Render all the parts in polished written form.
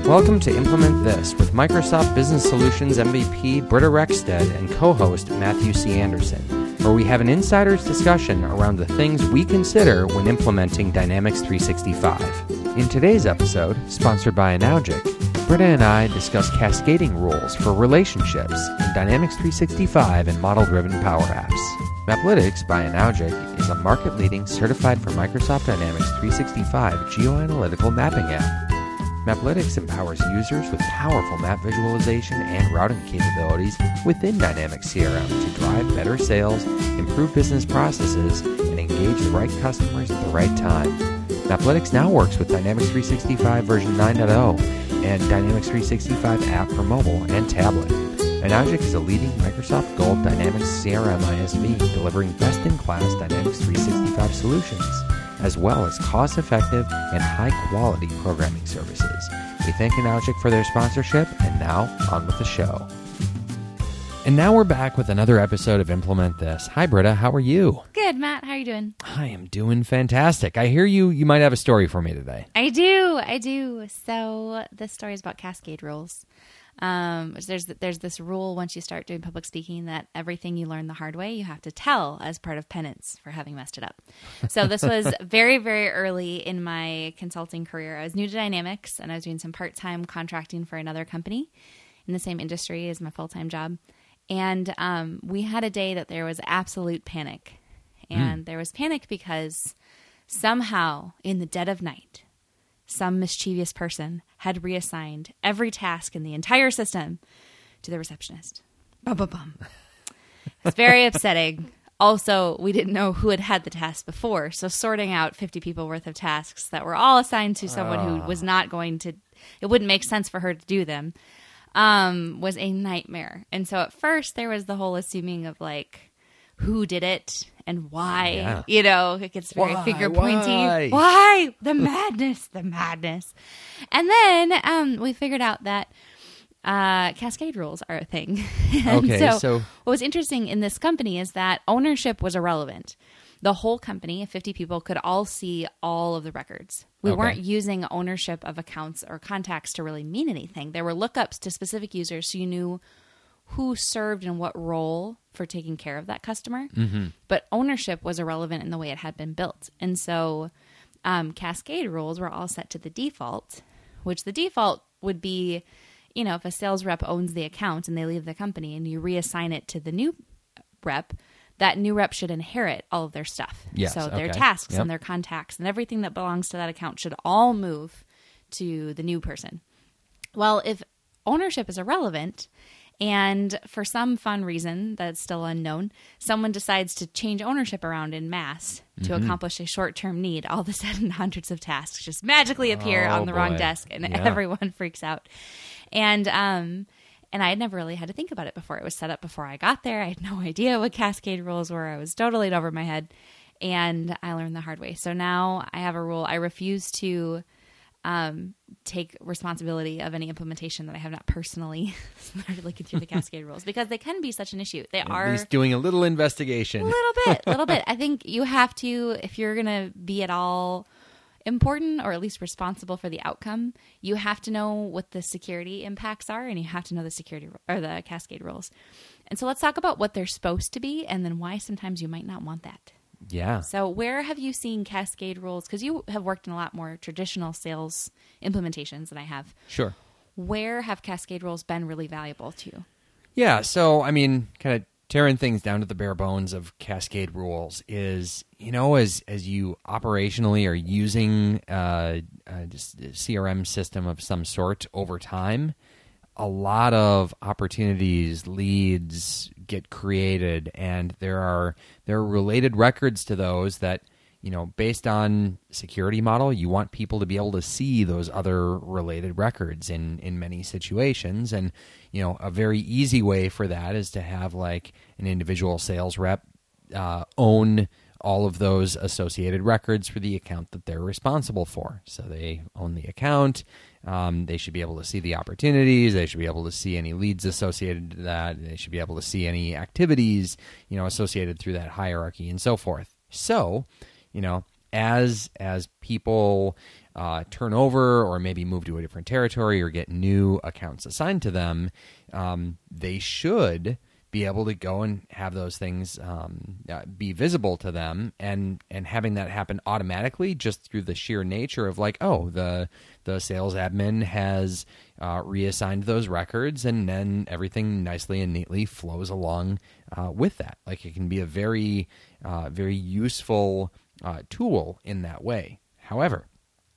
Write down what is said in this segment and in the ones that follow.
Welcome to Implement This with Microsoft Business Solutions MVP Britta Rexted and co-host Matthew C. Anderson, where we have an insider's discussion around the things we consider when implementing Dynamics 365. In today's episode, sponsored by Analogic, Britta and I discuss cascading rules for relationships in Dynamics 365 and model-driven Power Apps. Maplytics by Analogic is a market-leading certified for Microsoft Dynamics 365 geoanalytical mapping app. Maplytics empowers users with powerful map visualization and routing capabilities within Dynamics CRM to drive better sales, improve business processes, and engage the right customers at the right time. Maplytics now works with Dynamics 365 version 9.0 and Dynamics 365 app for mobile and tablet. Analogic is a leading Microsoft Gold Dynamics CRM ISV delivering best-in-class Dynamics 365 solutions, as well as cost-effective and high-quality programming services. We thank Analogic for their sponsorship, and now, on with the show. And now we're back with another episode of Implement This. Hi, Britta. How are you? Good, Matt. How are you doing? I am doing fantastic. I hear you might have a story for me today. I do. So this story is about cascade rules. There's this rule once you start doing public speaking that everything you learn the hard way, you have to tell as part of penance for having messed it up. So this was very, very early in my consulting career. I was new to Dynamics and I was doing some part-time contracting for another company in the same industry as my full-time job. And we had a day that there was absolute panic. And there was panic because somehow in the dead of night, some mischievous person had reassigned every task in the entire system to the receptionist. Bum, bum, bum. It's very upsetting. Also, we didn't know who had had the task before, so sorting out 50 people worth of tasks that were all assigned to someone who was not going to, it wouldn't make sense for her to do them, was a nightmare. And so at first there was the whole assuming of like, who did it and why, it gets very finger pointy. Why? The madness. And then we figured out that cascade rules are a thing. And so what was interesting in this company is that ownership was irrelevant. The whole company of 50 people could all see all of the records. We weren't using ownership of accounts or contacts to really mean anything. There were lookups to specific users so you knew who served in what role for taking care of that customer. Mm-hmm. But ownership was irrelevant in the way it had been built. And so cascade rules were all set to the default, which the default would be, if a sales rep owns the account and they leave the company and you reassign it to the new rep, that new rep should inherit all of their stuff. Yes, so their tasks and their contacts and everything that belongs to that account should all move to the new person. Well, if ownership is irrelevant, and for some fun reason that's still unknown, someone decides to change ownership around in mass to accomplish a short-term need. All of a sudden, hundreds of tasks just magically appear on the wrong desk, and everyone freaks out. And I had never really had to think about it before. It was set up before I got there. I had no idea what cascade rules were. I was totally over my head, and I learned the hard way. So now I have a rule. I refuse to take responsibility of any implementation that I have not personally started looking through the cascade rules, because they can be such an issue. They are at least doing a little investigation. A little bit. I think you have to, if you're going to be at all important or at least responsible for the outcome, you have to know what the security impacts are, and you have to know the security or the cascade rules. And so let's talk about what they're supposed to be and then why sometimes you might not want that. Yeah. So where have you seen cascade rules? Because you have worked in a lot more traditional sales implementations than I have. Sure. Where have cascade rules been really valuable to you? Yeah. So, kind of tearing things down to the bare bones of cascade rules is, as you operationally are using just a CRM system of some sort over time, a lot of opportunities, leads get created, and there are related records to those that, based on security model, you want people to be able to see those other related records in many situations. And, a very easy way for that is to have like an individual sales rep own all of those associated records for the account that they're responsible for. So they own the account. They should be able to see the opportunities. They should be able to see any leads associated to that. They should be able to see any activities, associated through that hierarchy and so forth. So, as people turn over or maybe move to a different territory or get new accounts assigned to them, they should be able to go and have those things be visible to them, and having that happen automatically just through the sheer nature of like, oh, the sales admin has reassigned those records, and then everything nicely and neatly flows along with that. Like, it can be a very very useful tool in that way. However,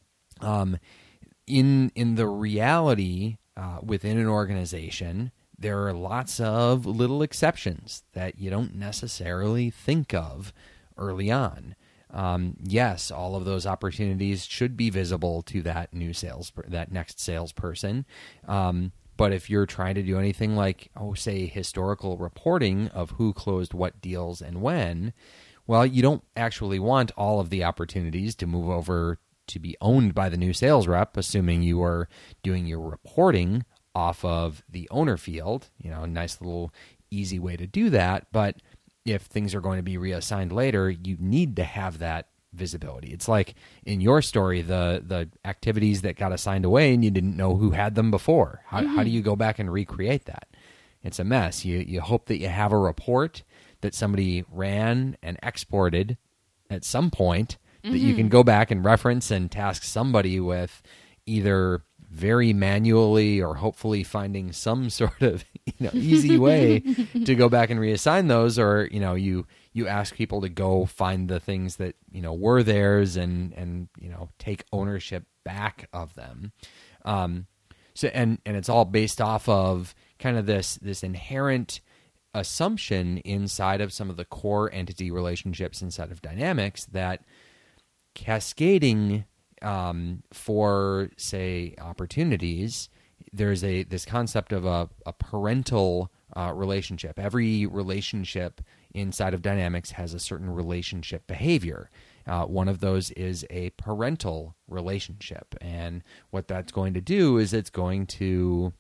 in the reality within an organization, there are lots of little exceptions that you don't necessarily think of early on. Yes, all of those opportunities should be visible to that that next salesperson. But if you're trying to do anything like, say, historical reporting of who closed what deals and when, well, you don't actually want all of the opportunities to move over to be owned by the new sales rep, assuming you are doing your reporting off of the owner field. A nice little easy way to do that. But if things are going to be reassigned later, you need to have that visibility. It's like in your story, the activities that got assigned away and you didn't know who had them before. How do you go back and recreate that? It's a mess. You hope that you have a report that somebody ran and exported at some point that you can go back and reference and task somebody with, either very manually or hopefully finding some sort of easy way to go back and reassign those, or you ask people to go find the things that were theirs and take ownership back of them. So and it's all based off of kind of this inherent assumption inside of some of the core entity relationships inside of Dynamics that cascading for, say, opportunities, there's this concept of a parental relationship. Every relationship inside of Dynamics has a certain relationship behavior. One of those is a parental relationship, and what that's going to do is it's going to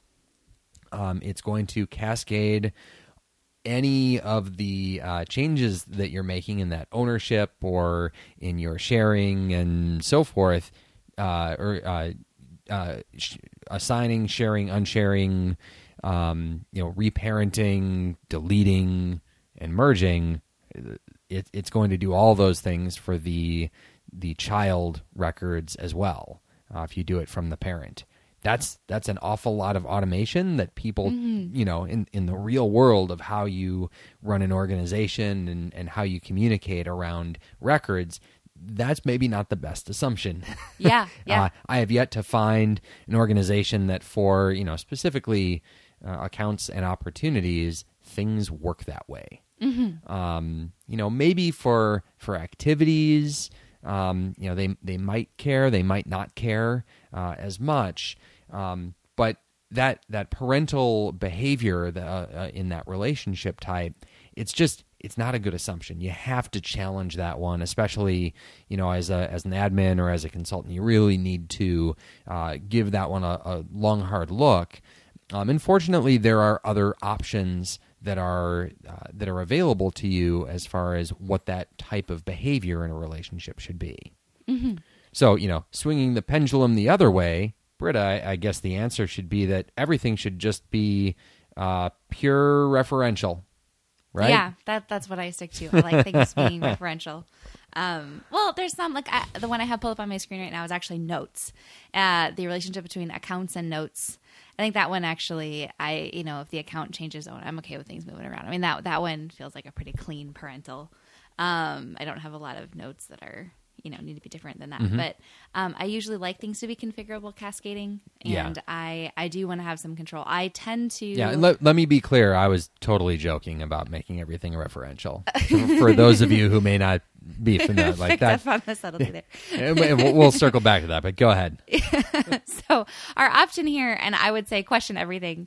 cascade any of the changes that you're making in that ownership or in your sharing and so forth, or assigning, sharing, unsharing, reparenting, deleting, and merging. It's going to do all those things for the child records as well, if you do it from the parent. That's an awful lot of automation that people, in the real world of how you run an organization and how you communicate around records, that's maybe not the best assumption. Yeah. I have yet to find an organization that for, specifically accounts and opportunities, things work that way. Maybe for activities, they might care, they might not care as much, but that parental behavior in that relationship type, it's not a good assumption. You have to challenge that one, especially as an admin or as a consultant. You really need to give that one a long, hard look. Unfortunately, there are other options that are available to you as far as what that type of behavior in a relationship should be. So, swinging the pendulum the other way, Britta, I guess the answer should be that everything should just be pure referential, right? Yeah, that's what I stick to. I like things being referential. Well, there's some, the one I have pulled up on my screen right now is actually notes. The relationship between accounts and notes. I think that one actually, if the account changes, I'm okay with things moving around. I mean, that one feels like a pretty clean parental. I don't have a lot of notes that are, need to be different than that. But I usually like things to be configurable cascading, and I do want to have some control. I tend to... Yeah, let me be clear. I was totally joking about making everything referential. For those of you who may not be familiar like that. Up on the subtlety there. We'll circle back to that, but go ahead. So our option here, and I would say question everything,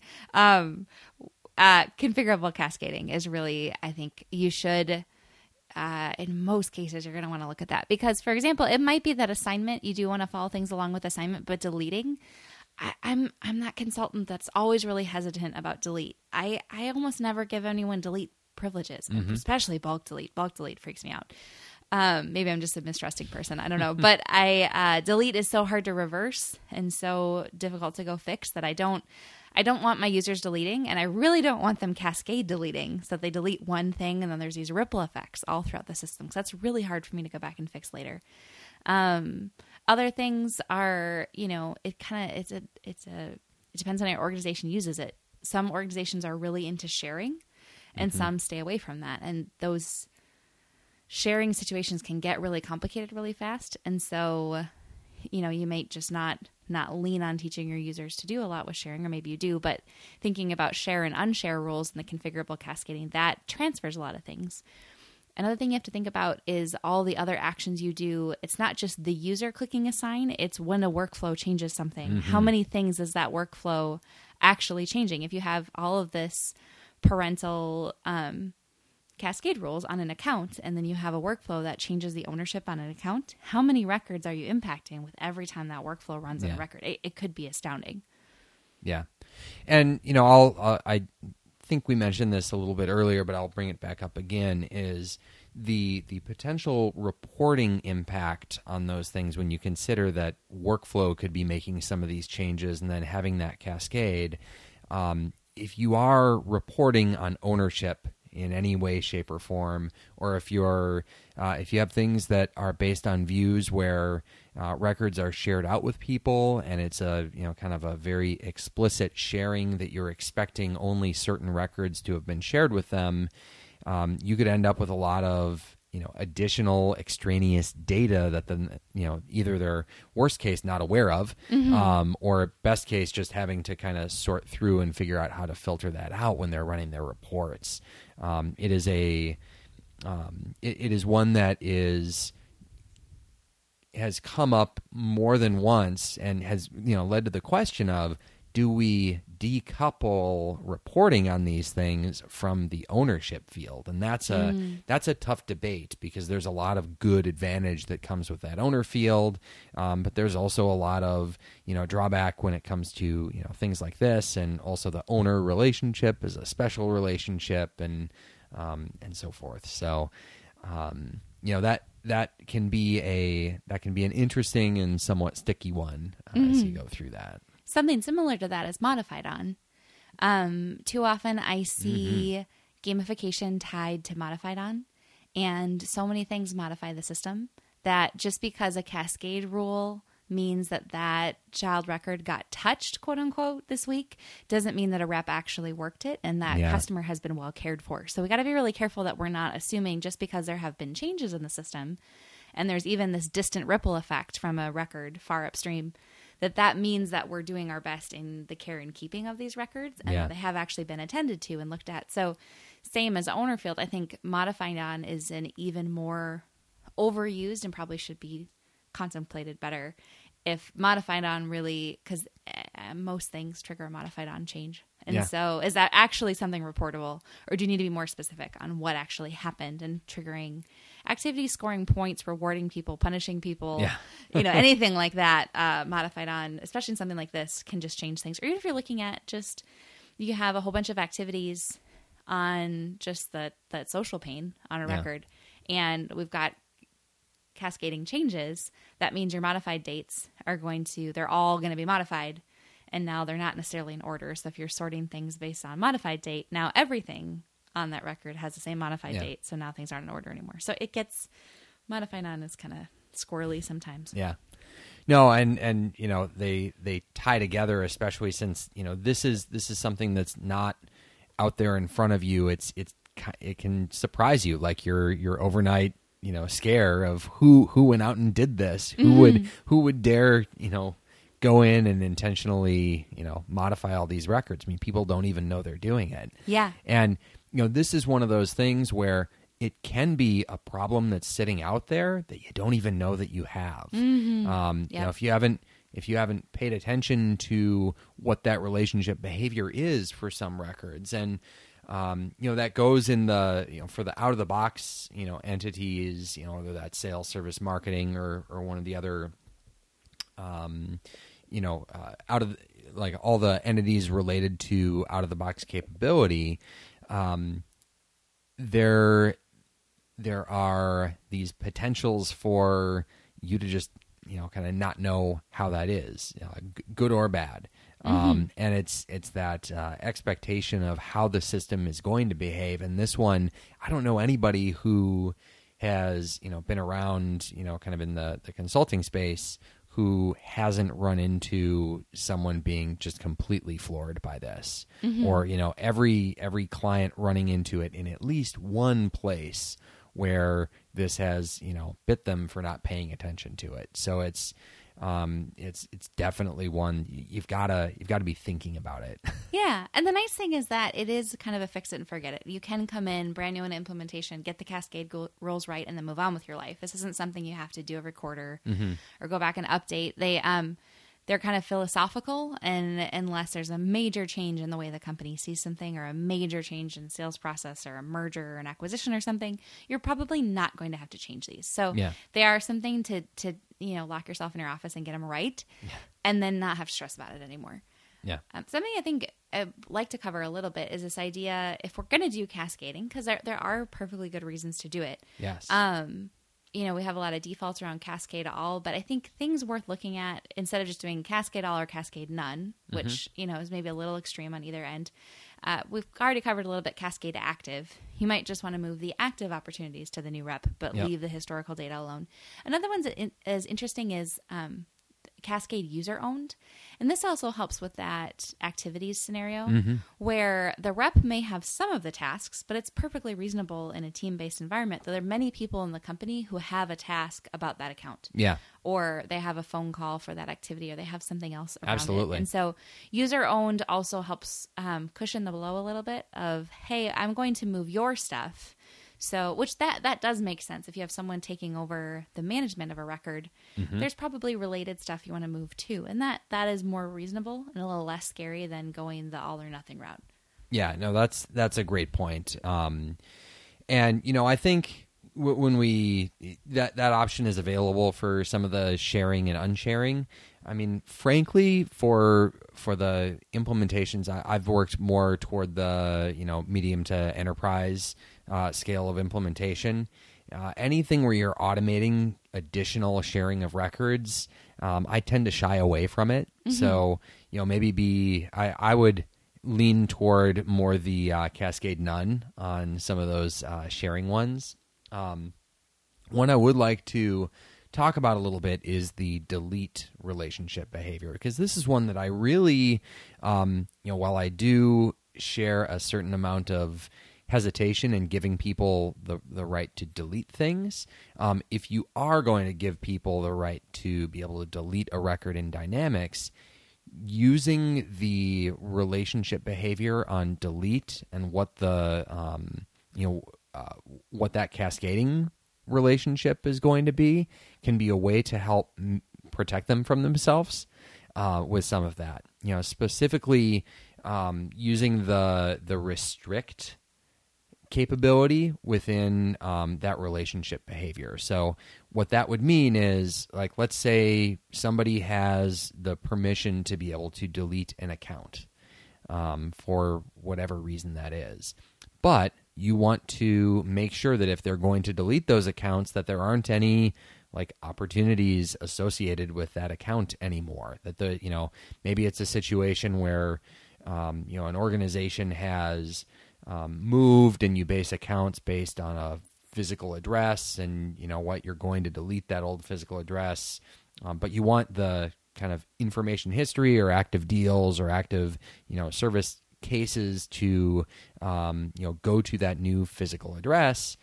configurable cascading is really, I think you should... in most cases, you're going to want to look at that because, for example, it might be that assignment, you do want to follow things along with assignment, but deleting, I'm that consultant that's always really hesitant about delete. I almost never give anyone delete privileges, especially bulk delete. Bulk delete freaks me out. Maybe I'm just a mistrusting person. I don't know. But delete is so hard to reverse and so difficult to go fix that I don't want my users deleting, and I really don't want them cascade deleting so that they delete one thing and then there's these ripple effects all throughout the system. So that's really hard for me to go back and fix later. Other things are, it depends on how your organization uses it. Some organizations are really into sharing and some stay away from that. And those sharing situations can get really complicated really fast. And so, you may just not lean on teaching your users to do a lot with sharing, or maybe you do, but thinking about share and unshare rules and the configurable cascading, that transfers a lot of things. Another thing you have to think about is all the other actions you do. It's not just the user clicking assign, it's when a workflow changes something. How many things is that workflow actually changing? If you have all of this parental cascade rules on an account, and then you have a workflow that changes the ownership on an account, how many records are you impacting with every time that workflow runs on a record? It could be astounding. Yeah. And, I think we mentioned this a little bit earlier, but I'll bring it back up again, is the potential reporting impact on those things when you consider that workflow could be making some of these changes and then having that cascade. If you are reporting on ownership in any way, shape, or form, or if you have things that are based on views where records are shared out with people, and it's a kind of a very explicit sharing that you're expecting only certain records to have been shared with them, you could end up with a lot of additional extraneous data that then either they're worst case not aware of, or best case just having to kind of sort through and figure out how to filter that out when they're running their reports. It is one that has come up more than once and has led to the question of, do we decouple reporting on these things from the ownership field? And that's a tough debate, because there's a lot of good advantage that comes with that owner field, but there's also a lot of drawback when it comes to things like this, and also the owner relationship is a special relationship, and so forth. So that can be an interesting and somewhat sticky one as you go through that. Something similar to that is modified on. Too often I see gamification tied to modified on, and so many things modify the system that just because a cascade rule means that child record got touched, quote unquote, this week, doesn't mean that a rep actually worked it and that customer has been well cared for. So we got to be really careful that we're not assuming just because there have been changes in the system, and there's even this distant ripple effect from a record far upstream, that means that we're doing our best in the care and keeping of these records, and that they have actually been attended to and looked at. So same as owner field, I think modified on is an even more overused and probably should be contemplated better. If modified on really, because most things trigger a modified on change. And so is that actually something reportable, or do you need to be more specific on what actually happened and triggering activity, scoring points, rewarding people, punishing people, anything like that, modified on, especially in something like this, can just change things. Or even if you're looking at just, you have a whole bunch of activities on just that social pane on a record, and we've got cascading changes, that means your modified dates they're all going to be modified, and now they're not necessarily in order. So if you're sorting things based on modified date, now everything on that record has the same modified date, so now things aren't in order anymore. So it gets modified on is kind of squirrely sometimes. Yeah. No, and they tie together, especially since this is something that's not out there in front of you. It can surprise you, like your overnight scare of who went out and did this, who would dare go in and intentionally modify all these records. I mean, people don't even know they're doing it. Yeah. And this is one of those things where it can be a problem that's sitting out there that you don't even know that you have. If you haven't paid attention to what that relationship behavior is for some records, and that goes in the for the out of the box entities, whether that's sales, service, marketing, or one of the other out of like all the entities related to out of the box capability. There there are these potentials for you to just, kind of not know how that is, good or bad. And it's that expectation of how the system is going to behave. And this one, I don't know anybody who has, been around, kind of in the consulting space who hasn't run into someone being just completely floored by this, or, every client running into it in at least one place where this has, bit them for not paying attention to it. So it's definitely one you've got to be thinking about it. Yeah. And the nice thing is that it is kind of a fix it and forget it. You can come in brand new in implementation, get the cascade rules right, and then move on with your life. This isn't something you have to do every quarter or go back and update. They're kind of philosophical, and unless there's a major change in the way the company sees something, or a major change in sales process, or a merger or an acquisition or something, you're probably not going to have to change these. So they are something to lock yourself in your office and get them right, and then not have to stress about it anymore. Yeah. Something I think I'd like to cover a little bit is this idea, if we're going to do cascading, because there are perfectly good reasons to do it. Yes. We have a lot of defaults around Cascade All, but I think things worth looking at, instead of just doing Cascade All or Cascade None, which, is maybe a little extreme on either end. We've already covered a little bit Cascade Active. You might just want to move the active opportunities to the new rep, but leave the historical data alone. Another one that is interesting is Cascade user owned. And this also helps with that activities scenario where the rep may have some of the tasks, but it's perfectly reasonable in a team-based environment that there are many people in the company who have a task about that account. Yeah. Or they have a phone call for that activity, or they have something else around Absolutely. it. And so user owned also helps cushion the blow a little bit of, hey, I'm going to move your stuff. So, which that does make sense. If you have someone taking over the management of a record, there's probably related stuff you want to move too. And that is more reasonable and a little less scary than going the all or nothing route. Yeah, no, that's a great point. And, I think when that option is available for some of the sharing and unsharing, I mean, frankly, for the implementations, I've worked more toward the, medium to enterprise scale of implementation. Anything where you're automating additional sharing of records, I tend to shy away from it. So, maybe I would lean toward more the Cascade None on some of those sharing ones. One I would like to talk about a little bit is the delete relationship behavior, because this is one that I really, while I do share a certain amount of hesitation in giving people the right to delete things, if you are going to give people the right to be able to delete a record in Dynamics, using the relationship behavior on delete and what the what that cascading relationship is going to be can be a way to help protect them from themselves with some of that. Specifically using the restrict capability within that relationship behavior. So what that would mean is, like, let's say somebody has the permission to be able to delete an account for whatever reason that is. But you want to make sure that if they're going to delete those accounts, that there aren't any opportunities associated with that account anymore. That maybe it's a situation where an organization has moved and you base accounts based on a physical address, and you're going to delete that old physical address, but you want the kind of information history or active deals or active service cases to go to that new physical address.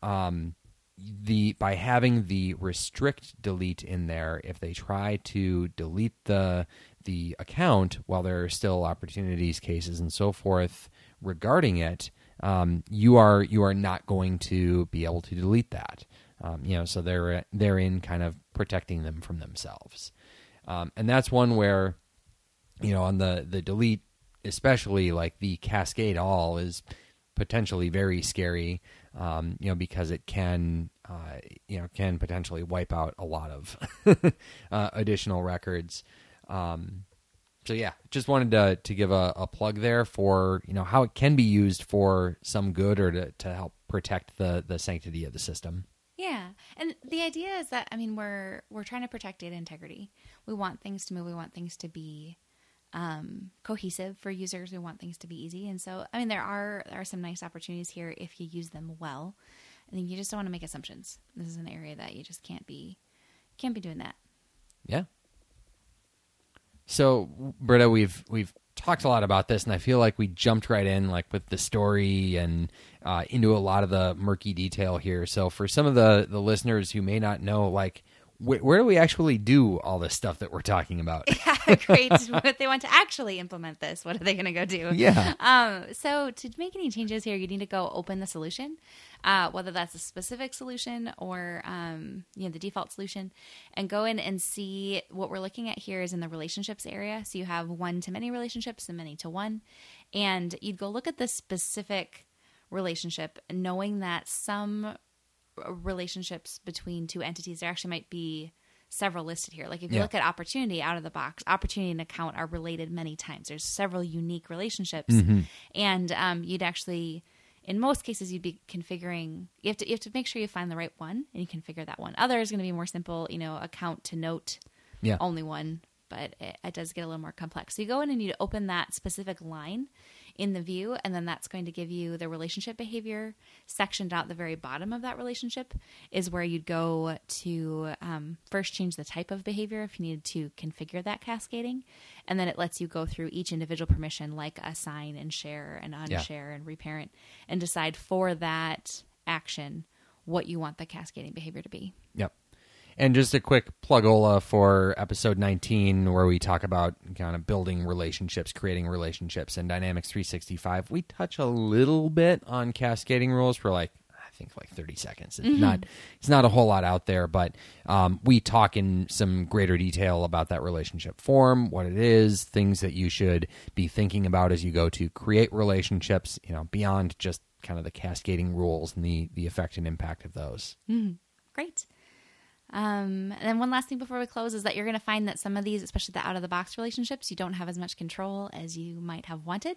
By having the restrict delete in there, if they try to delete the account while there are still opportunities, cases, and so forth regarding it, you are not going to be able to delete that. So they're in kind of protecting them from themselves, and that's one where on the delete, especially, like, the Cascade All is potentially very scary, because it can potentially wipe out a lot of additional records. So yeah, just wanted to give a plug there for, how it can be used for some good or to help protect the sanctity of the system. Yeah. And the idea is that, we're trying to protect data integrity. We want things to move. We want things to be cohesive for users. We want things to be easy. And so, there are some nice opportunities here if you use them well. I think you just don't want to make assumptions. This is an area that you just can't be doing that. Yeah. So, Britta, we've talked a lot about this, and I feel like we jumped right in, with the story and into a lot of the murky detail here. So, for some of the listeners who may not know, where do we actually do all this stuff that we're talking about? Yeah, great. If they want to actually implement this, what are they going to go do? Yeah. So to make any changes here, you need to go open the solution, whether that's a specific solution or the default solution, and go in and see what we're looking at here is in the relationships area. So you have one-to-many relationships and many-to-one, and you'd go look at the specific relationship, knowing that some relationships between two entities, there actually might be several listed here. If you look at opportunity out of the box, opportunity and account are related many times. There's several unique relationships, and you'd actually, in most cases, you'd be configuring. You have to make sure you find the right one and you configure that one. Other is going to be more simple. Account to note, only one, but it does get a little more complex. So you go in and you open that specific line in the view, and then that's going to give you the relationship behavior sectioned out. The very bottom of that relationship is where you'd go to first change the type of behavior if you needed to configure that cascading, and then it lets you go through each individual permission, like assign and share and unshare and reparent, and decide for that action what you want the cascading behavior to be. Yep. And just a quick plug-ola for episode 19, where we talk about kind of building relationships, creating relationships in Dynamics 365. We touch a little bit on cascading rules for I think 30 seconds. It's not a whole lot out there, but we talk in some greater detail about that relationship form, what it is, things that you should be thinking about as you go to create relationships, beyond just kind of the cascading rules and the effect and impact of those. Great. And then one last thing before we close is that you're going to find that some of these, especially the out-of-the-box relationships, you don't have as much control as you might have wanted.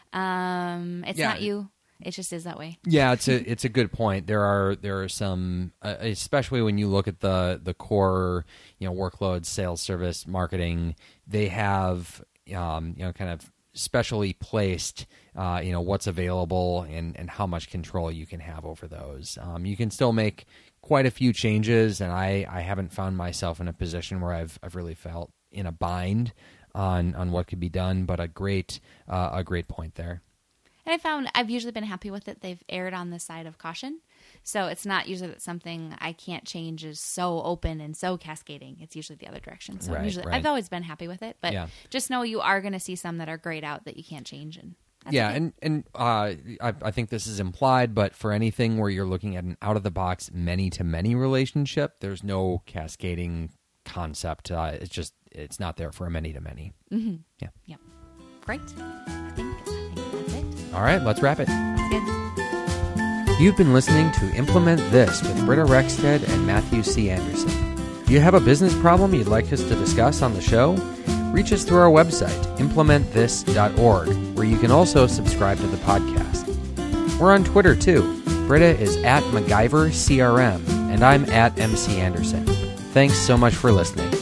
It's not you. It just is that way. Yeah, it's a good point. There are some, especially when you look at the core, workloads, sales, service, marketing. They have, kind of specially placed, what's available and how much control you can have over those. You can still make quite a few changes, and I haven't found myself in a position where I've really felt in a bind on what could be done, but a great point there. And I've usually been happy with it. They've erred on the side of caution. So it's not usually that something I can't change is so open and so cascading. It's usually the other direction. So I've always been happy with it, but just know you are going to see some that are grayed out that you can't change. And I think this is implied, but for anything where you're looking at an out-of-the-box many-to-many relationship, there's no cascading concept. It's not there for a many-to-many. Mm-hmm. Yeah. Great. I think that's it. All right, let's wrap it. That's good. You've been listening to Implement This with Britta Rekstead and Matthew C. Anderson. Do you have a business problem you'd like us to discuss on the show? Reach us through our website, implementthis.org, where you can also subscribe to the podcast. We're on Twitter, too. Britta is at MacGyver CRM, and I'm at MC Anderson. Thanks so much for listening.